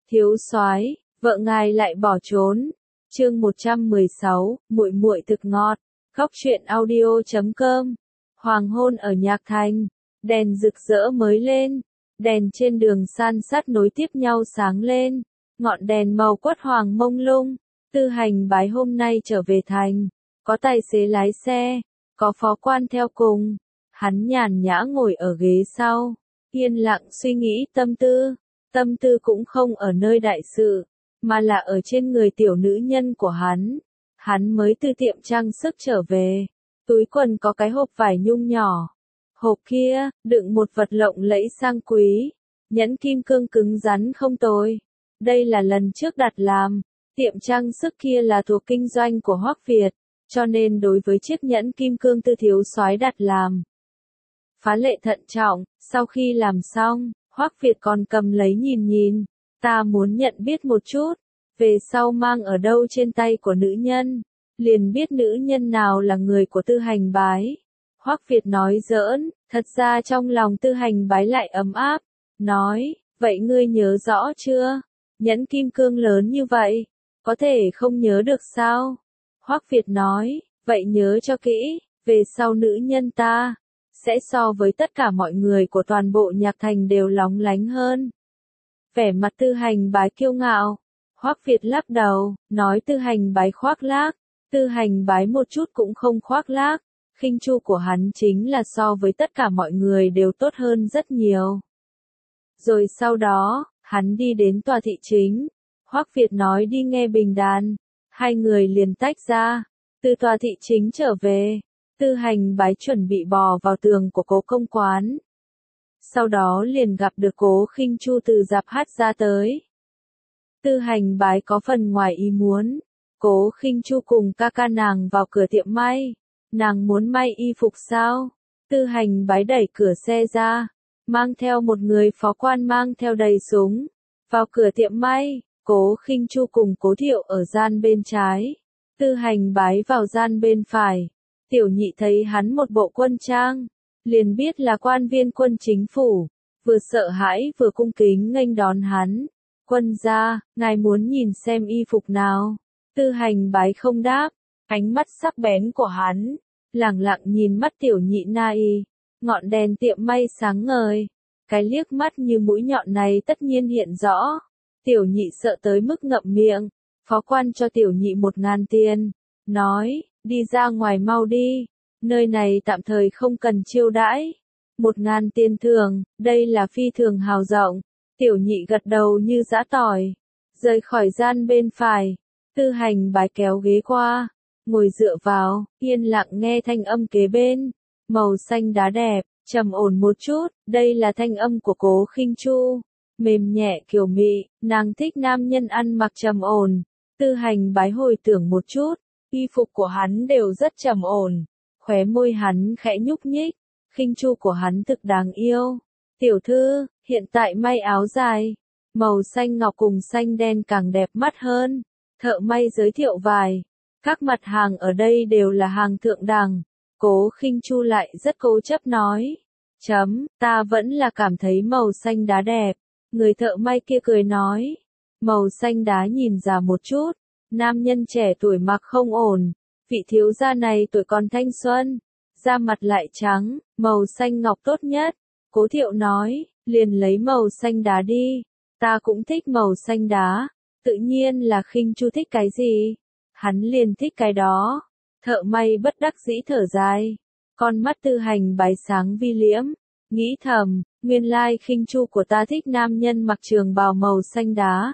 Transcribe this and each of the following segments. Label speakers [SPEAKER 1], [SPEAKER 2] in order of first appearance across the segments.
[SPEAKER 1] Thiếu soái, vợ ngài lại bỏ trốn. Chương 116, muội muội thực ngọt. Góc truyện audio.com. Hoàng hôn ở Nhạc Thành, đèn rực rỡ mới lên, đèn trên đường san sát nối tiếp nhau sáng lên, ngọn đèn màu quất hoàng mông lung. Tư Hành Bái hôm nay trở về thành, có tài xế lái xe, có phó quan theo cùng. Hắn nhàn nhã ngồi ở ghế sau, yên lặng suy nghĩ tâm tư cũng không ở nơi đại sự, mà là ở trên người tiểu nữ nhân của hắn. Hắn mới từ tiệm trang sức trở về, túi quần có cái hộp vải nhung nhỏ. Hộp kia, đựng một vật lộng lẫy sang quý, nhẫn kim cương cứng rắn không tồi. Đây là lần trước đặt làm, tiệm trang sức kia là thuộc kinh doanh của Hoắc Việt, cho nên đối với chiếc nhẫn kim cương Tư thiếu soái đặt làm phá lệ thận trọng. Sau khi làm xong, Hoắc Việt còn cầm lấy nhìn, ta muốn nhận biết một chút, về sau mang ở đâu trên tay của nữ nhân, liền biết nữ nhân nào là người của Tư Hành Bái. Hoắc Việt nói giỡn, thật ra trong lòng Tư Hành Bái lại ấm áp, nói, vậy ngươi nhớ rõ chưa? Nhẫn kim cương lớn như vậy, có thể không nhớ được sao? Hoắc Việt nói, vậy nhớ cho kỹ, về sau nữ nhân ta sẽ so với tất cả mọi người của toàn bộ Nhạc Thành đều lóng lánh hơn. Vẻ mặt Tư Hành Bái kiêu ngạo, Hoắc Việt lắc đầu, nói Tư Hành Bái khoác lác. Tư Hành Bái một chút cũng không khoác lác, khinh chu của hắn chính là so với tất cả mọi người đều tốt hơn rất nhiều. Rồi sau đó, hắn đi đến tòa thị chính, Hoắc Việt nói đi nghe bình đàn, hai người liền tách ra, từ tòa thị chính trở về. Tư Hành Bái chuẩn bị bò vào tường của Cố công quán. Sau đó liền gặp được Cố Khinh Chu từ rạp hát ra tới. Tư Hành Bái có phần ngoài ý muốn, Cố Khinh Chu cùng ca ca nàng vào cửa tiệm may. Nàng muốn may y phục sao? Tư Hành Bái đẩy cửa xe ra, mang theo một người phó quan mang theo đầy súng, vào cửa tiệm may. Cố Khinh Chu cùng Cố Thiệu ở gian bên trái, Tư Hành Bái vào gian bên phải. Tiểu nhị thấy hắn một bộ quân trang, liền biết là quan viên quân chính phủ, vừa sợ hãi vừa cung kính nghênh đón hắn. Quân gia, ngài muốn nhìn xem y phục nào? Tư Hành Bái không đáp, ánh mắt sắc bén của hắn lẳng lặng nhìn mắt tiểu nhị na y. Ngọn đèn tiệm may sáng ngời, cái liếc mắt như mũi nhọn này tất nhiên hiện rõ. Tiểu nhị sợ tới mức ngậm miệng, phó quan cho tiểu nhị 1.000 tiền, nói, đi ra ngoài mau đi, nơi này tạm thời không cần chiêu đãi. 1.000 tiền thưởng, đây là phi thường hào rộng. Tiểu nhị gật đầu như giã tỏi, rời khỏi gian bên phải. Tư Hành Bái kéo ghế qua, ngồi dựa vào, yên lặng nghe thanh âm kế bên. Màu xanh đá đẹp, trầm ổn một chút, đây là thanh âm của Cố Khinh Chu, mềm nhẹ kiều mị, nàng thích nam nhân ăn mặc trầm ổn. Tư Hành Bái hồi tưởng một chút, y phục của hắn đều rất trầm ổn, khóe môi hắn khẽ nhúc nhích, Khinh Chu của hắn thực đáng yêu. Tiểu thư, hiện tại may áo dài, màu xanh ngọc cùng xanh đen càng đẹp mắt hơn. Thợ may giới thiệu vài, các mặt hàng ở đây đều là hàng thượng đẳng. Cố Khinh Chu lại rất cố chấp nói, ta vẫn là cảm thấy màu xanh đá đẹp. Người thợ may kia cười nói, màu xanh đá nhìn già một chút, nam nhân trẻ tuổi mặc không ổn, vị thiếu gia này tuổi còn thanh xuân, da mặt lại trắng, màu xanh ngọc tốt nhất. Cố Thiệu nói, liền lấy màu xanh đá đi, ta cũng thích màu xanh đá. Tự nhiên là Khinh Chu thích cái gì, hắn liền thích cái đó. Thợ may bất đắc dĩ thở dài, con mắt Tư Hành Bái sáng vi liễm, nghĩ thầm, nguyên lai Khinh Chu của ta thích nam nhân mặc trường bào màu xanh đá.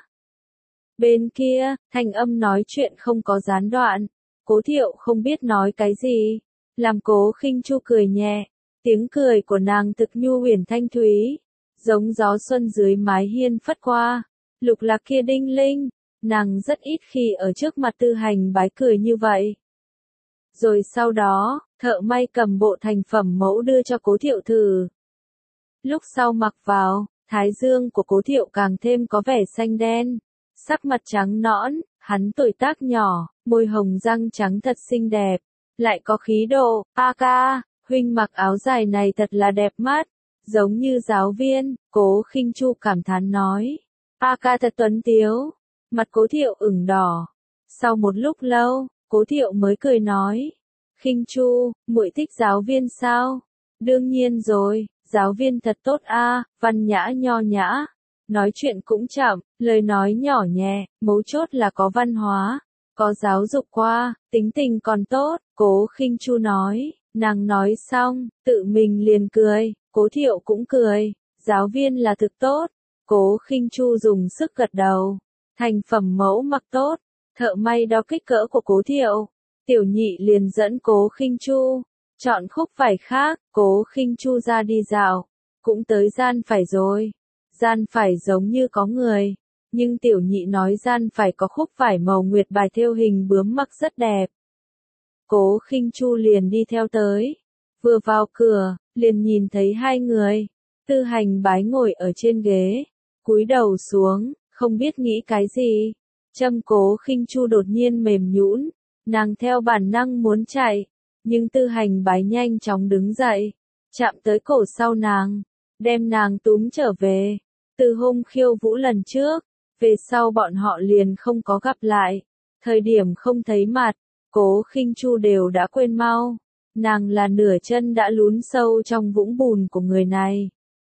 [SPEAKER 1] Bên kia, thanh âm nói chuyện không có gián đoạn, Cố Thiệu không biết nói cái gì, làm Cố Khinh Chu cười nhẹ, tiếng cười của nàng thực nhu huyền thanh thúy, giống gió xuân dưới mái hiên phất qua. Lục lạc kia đinh linh, nàng rất ít khi ở trước mặt Tư Hành Bái cười như vậy. Rồi sau đó, thợ may cầm bộ thành phẩm mẫu đưa cho Cố Thiệu thử. Lúc sau mặc vào, thái dương của Cố Thiệu càng thêm có vẻ xanh đen, sắc mặt trắng nõn, hắn tuổi tác nhỏ, môi hồng răng trắng thật xinh đẹp, lại có khí độ. A ca, huynh mặc áo dài này thật là đẹp mắt, giống như giáo viên. Cố Khinh Chu cảm thán nói. A ca thật tuấn tiếu. Mặt Cố Thiệu ửng đỏ. Sau một lúc lâu, Cố Thiệu mới cười nói. Khinh Chu, muội thích giáo viên sao? Đương nhiên rồi, giáo viên thật tốt a, văn nhã nho nhã. Nói chuyện cũng chậm, lời nói nhỏ nhẹ, mấu chốt là có văn hóa, có giáo dục qua, tính tình còn tốt, Cố Khinh Chu nói. Nàng nói xong, tự mình liền cười, Cố Thiệu cũng cười, giáo viên là thực tốt. Cố Khinh Chu dùng sức gật đầu, thành phẩm mẫu mặc tốt, thợ may đo kích cỡ của Cố Thiệu. Tiểu nhị liền dẫn Cố Khinh Chu, chọn khúc vải khác, Cố Khinh Chu ra đi dạo, cũng tới gian phải rồi. Gian phải giống như có người, nhưng tiểu nhị nói gian phải có khúc vải màu nguyệt bài thêu hình bướm mặc rất đẹp. Cố Khinh Chu liền đi theo tới, vừa vào cửa, liền nhìn thấy hai người. Tư Hành Bái ngồi ở trên ghế, cúi đầu xuống, không biết nghĩ cái gì. Châm Cố Khinh Chu đột nhiên mềm nhũn, nàng theo bản năng muốn chạy, nhưng Tư Hành Bái nhanh chóng đứng dậy, chạm tới cổ sau nàng, đem nàng túm trở về. Từ hôm khiêu vũ lần trước, về sau bọn họ liền không có gặp lại. Thời điểm không thấy mặt, Cố Khinh Chu đều đã quên mau. Nàng là nửa chân đã lún sâu trong vũng bùn của người này.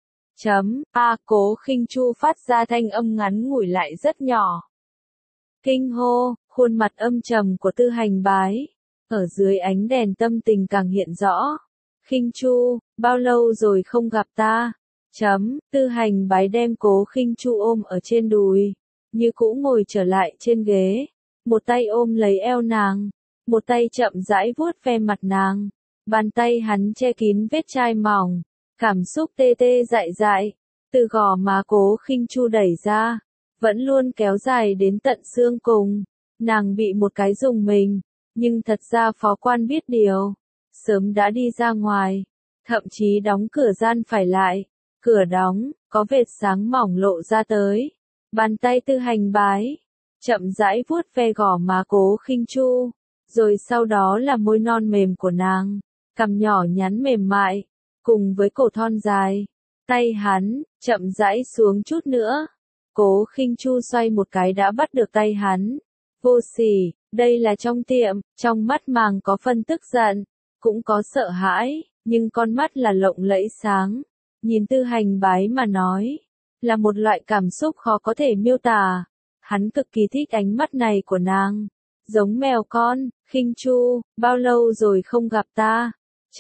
[SPEAKER 1] Cố Khinh Chu phát ra thanh âm ngắn ngủi lại rất nhỏ. Kinh hô, khuôn mặt âm trầm của Tư Hành Bái. Ở dưới ánh đèn tâm tình càng hiện rõ. Khinh Chu, bao lâu rồi không gặp ta? Tư Hành Bái đem Cố Khinh Chu ôm ở trên đùi, như cũ ngồi trở lại trên ghế, một tay ôm lấy eo nàng, một tay chậm rãi vuốt ve mặt nàng, bàn tay hắn che kín vết chai mỏng, cảm xúc tê tê dại dại, từ gò má Cố Khinh Chu đẩy ra, vẫn luôn kéo dài đến tận xương cùng. Nàng bị một cái rùng mình, nhưng thật ra phó quan biết điều, sớm đã đi ra ngoài, thậm chí đóng cửa gian phải lại. Cửa đóng, có vệt sáng mỏng lộ ra tới. Bàn tay Tư Hành Bái, chậm rãi vuốt ve gò má Cố Khinh Chu, rồi sau đó là môi non mềm của nàng, cằm nhỏ nhắn mềm mại, cùng với cổ thon dài. Tay hắn, chậm rãi xuống chút nữa. Cố Khinh Chu xoay một cái đã bắt được tay hắn. Vô sỉ, đây là trong tiệm, trong mắt màng có phân tức giận, cũng có sợ hãi, nhưng con mắt là lộng lẫy sáng. Nhìn Tư Hành Bái mà nói, là một loại cảm xúc khó có thể miêu tả. Hắn cực kỳ thích ánh mắt này của nàng, giống mèo con. Khinh Chu, bao lâu rồi không gặp ta?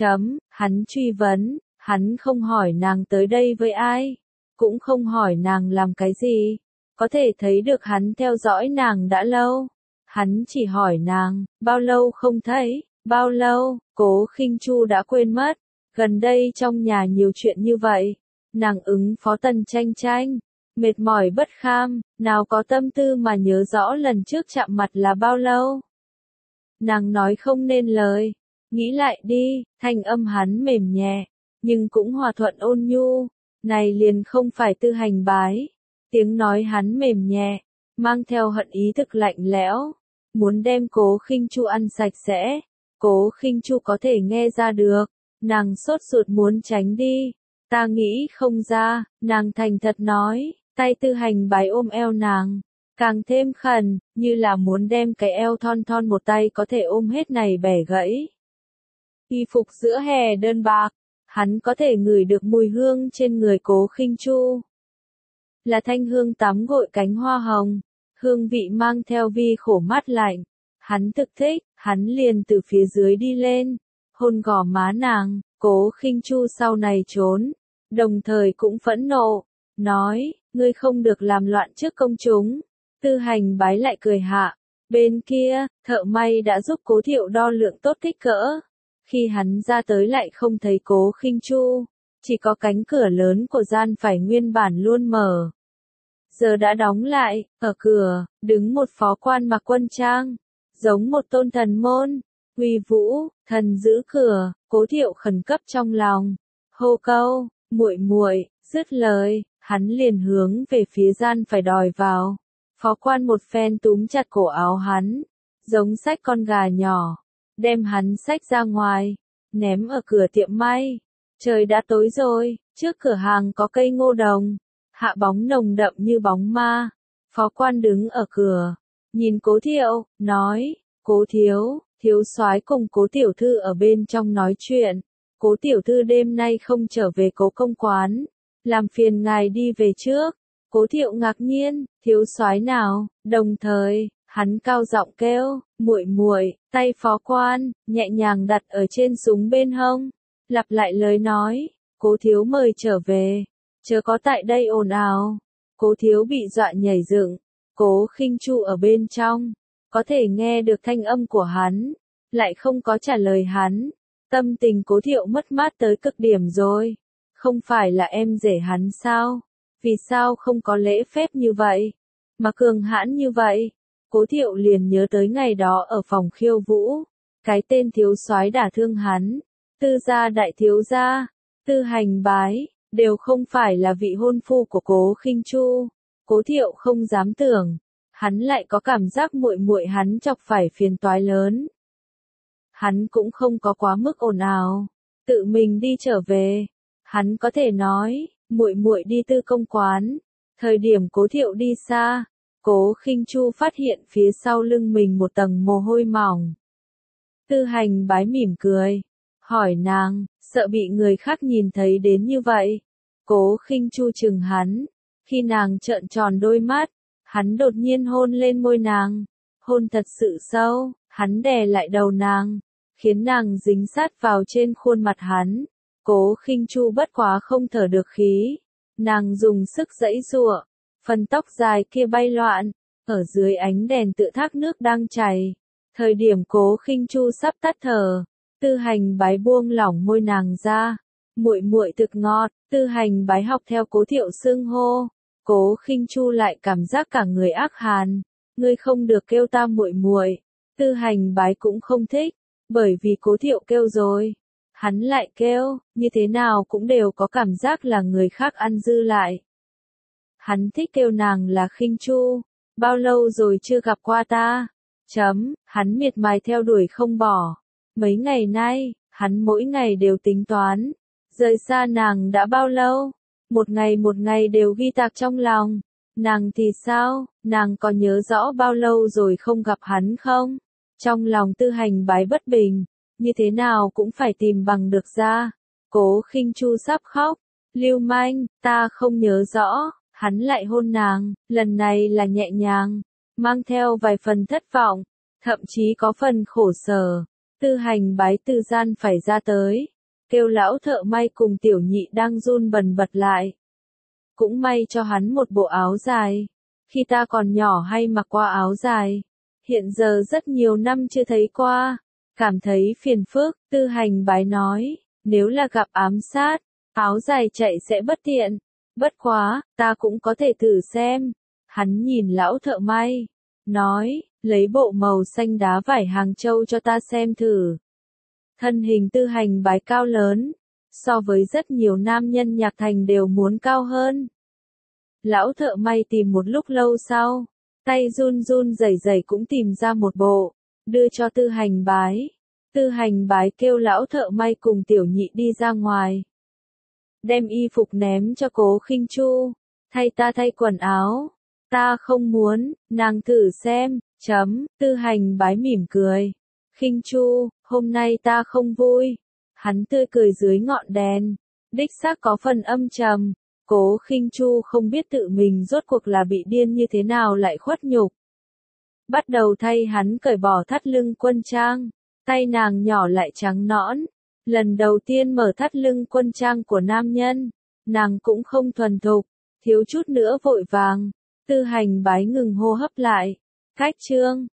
[SPEAKER 1] Hắn truy vấn, hắn không hỏi nàng tới đây với ai, cũng không hỏi nàng làm cái gì, có thể thấy được hắn theo dõi nàng đã lâu. Hắn chỉ hỏi nàng, bao lâu không thấy, bao lâu. Cố Khinh Chu đã quên mất. Gần đây trong nhà nhiều chuyện như vậy, nàng ứng phó Tần Tranh Tranh, mệt mỏi bất kham, nào có tâm tư mà nhớ rõ lần trước chạm mặt là bao lâu. Nàng nói không nên lời, nghĩ lại đi, thanh âm hắn mềm nhẹ, nhưng cũng hòa thuận ôn nhu, này liền không phải Tư Hành Bái. Tiếng nói hắn mềm nhẹ, mang theo hận ý thực lạnh lẽo, muốn đem Cố Khinh Chu ăn sạch sẽ. Cố Khinh Chu có thể nghe ra được. Nàng sốt ruột muốn tránh đi. Ta nghĩ không ra, nàng thành thật nói, tay Tư Hành Bái ôm eo nàng, càng thêm khẩn, như là muốn đem cái eo thon thon một tay có thể ôm hết này bẻ gãy. Y phục giữa hè đơn bạc, hắn có thể ngửi được mùi hương trên người Cố Khinh Chu. Là thanh hương tắm gội cánh hoa hồng, hương vị mang theo vi khổ mát lạnh. Hắn thực thích, hắn liền từ phía dưới đi lên, hôn gò má nàng. Cố Khinh Chu sau này trốn, đồng thời cũng phẫn nộ, nói, ngươi không được làm loạn trước công chúng. Tư Hành Bái lại cười hạ, bên kia, thợ may đã giúp Cố Thiệu đo lượng tốt kích cỡ. Khi hắn ra tới lại không thấy Cố Khinh Chu, chỉ có cánh cửa lớn của gian phải nguyên bản luôn mở. Giờ đã đóng lại, ở cửa, đứng một phó quan mặc quân trang, giống một tôn thần môn. Uy vũ, thần giữ cửa. Cố Thiệu khẩn cấp trong lòng, hô câu, muội muội. Dứt lời, hắn liền hướng về phía gian phải đòi vào. Phó quan một phen túm chặt cổ áo hắn, giống xách con gà nhỏ, đem hắn xách ra ngoài, ném ở cửa tiệm may. Trời đã tối rồi, trước cửa hàng có cây ngô đồng, hạ bóng nồng đậm như bóng ma. Phó quan đứng ở cửa, nhìn Cố Thiệu, nói, Cố thiếu, thiếu soái cùng Cố tiểu thư ở bên trong nói chuyện. Cố tiểu thư đêm nay không trở về Cố công quán, làm phiền ngài đi về trước. Cố Thiệu ngạc nhiên, thiếu soái nào? Đồng thời, hắn cao giọng kêu, muội muội. Tay phó quan nhẹ nhàng đặt ở trên súng bên hông, lặp lại lời nói, Cố thiếu mời trở về, chớ có tại đây ồn ào. Cố thiếu bị dọa nhảy dựng. Cố Khinh Chu ở bên trong, có thể nghe được thanh âm của hắn, lại không có trả lời hắn. Tâm tình Cố Thiệu mất mát tới cực điểm rồi. Không phải là em rể hắn sao? Vì sao không có lễ phép như vậy? Mà cường hãn như vậy? Cố Thiệu liền nhớ tới ngày đó ở phòng khiêu vũ. Cái tên thiếu soái đả thương hắn. Tư gia đại thiếu gia, Tư Hành Bái, đều không phải là vị hôn phu của Cố Khinh Chu. Cố Thiệu không dám tưởng, hắn lại có cảm giác muội muội hắn chọc phải phiền toái lớn. Hắn cũng không có quá mức ồn ào, tự mình đi trở về. Hắn có thể nói, muội muội đi Tư công quán. Thời điểm Cố Thiệu đi xa, Cố Khinh Chu phát hiện phía sau lưng mình một tầng mồ hôi mỏng. Tư Hành Bái mỉm cười, hỏi nàng, sợ bị người khác nhìn thấy đến như vậy. Cố Khinh Chu chừng hắn, khi nàng trợn tròn đôi mắt, hắn đột nhiên hôn lên môi nàng, hôn thật sự sâu, hắn đè lại đầu nàng, khiến nàng dính sát vào trên khuôn mặt hắn. Cố Khinh Chu bất quá không thở được khí, nàng dùng sức giãy giụa, phần tóc dài kia bay loạn, ở dưới ánh đèn tự thác nước đang chảy. Thời điểm Cố Khinh Chu sắp tắt thở, Tư Hành Bái buông lỏng môi nàng ra, muội muội thực ngọt. Tư Hành Bái học theo Cố Thiệu xưng hô. Cố Khinh Chu lại cảm giác cả người ác hàn, ngươi không được kêu ta muội muội. Tư Hành Bái cũng không thích, bởi vì Cố Thiệu kêu rồi, hắn lại kêu, như thế nào cũng đều có cảm giác là người khác ăn dư lại. Hắn thích kêu nàng là Khinh Chu, bao lâu rồi chưa gặp qua ta? Hắn miệt mài theo đuổi không bỏ. Mấy ngày nay, hắn mỗi ngày đều tính toán, rời xa nàng đã bao lâu? Một ngày đều ghi tạc trong lòng. Nàng thì sao, nàng có nhớ rõ bao lâu rồi không gặp hắn không? Trong lòng Tư Hành Bái bất bình, như thế nào cũng phải tìm bằng được ra. Cố Khinh Chu sắp khóc, lưu manh, ta không nhớ rõ. Hắn lại hôn nàng, lần này là nhẹ nhàng, mang theo vài phần thất vọng, thậm chí có phần khổ sở. Tư Hành Bái từ gian phải ra tới, kêu lão thợ may cùng tiểu nhị đang run bần bật lại. Cũng may cho hắn một bộ áo dài, khi ta còn nhỏ hay mặc qua áo dài, hiện giờ rất nhiều năm chưa thấy qua, cảm thấy phiền phức. Tư Hành Bái nói, nếu là gặp ám sát, áo dài chạy sẽ bất tiện, bất quá, ta cũng có thể thử xem. Hắn nhìn lão thợ may, nói, lấy bộ màu xanh đá vải Hàng Châu cho ta xem thử. Thân hình Tư Hành Bái cao lớn, so với rất nhiều nam nhân nhạc thành đều muốn cao hơn. Lão thợ may tìm một lúc lâu sau, tay run run rẩy rẩy cũng tìm ra một bộ, đưa cho Tư Hành Bái. Tư Hành Bái kêu lão thợ may cùng tiểu nhị đi ra ngoài, đem y phục ném cho Cố Khinh Chu, thay ta thay quần áo. Ta không muốn, nàng thử xem. Tư Hành Bái mỉm cười. Khinh Chu, hôm nay ta không vui. Hắn tươi cười dưới ngọn đèn, đích xác có phần âm trầm. Cố Khinh Chu không biết tự mình rốt cuộc là bị điên như thế nào lại khuất nhục. Bắt đầu thay hắn cởi bỏ thắt lưng quân trang, tay nàng nhỏ lại trắng nõn. Lần đầu tiên mở thắt lưng quân trang của nam nhân, nàng cũng không thuần thục, thiếu chút nữa vội vàng. Tư Hành Bái ngừng hô hấp lại. Cách chương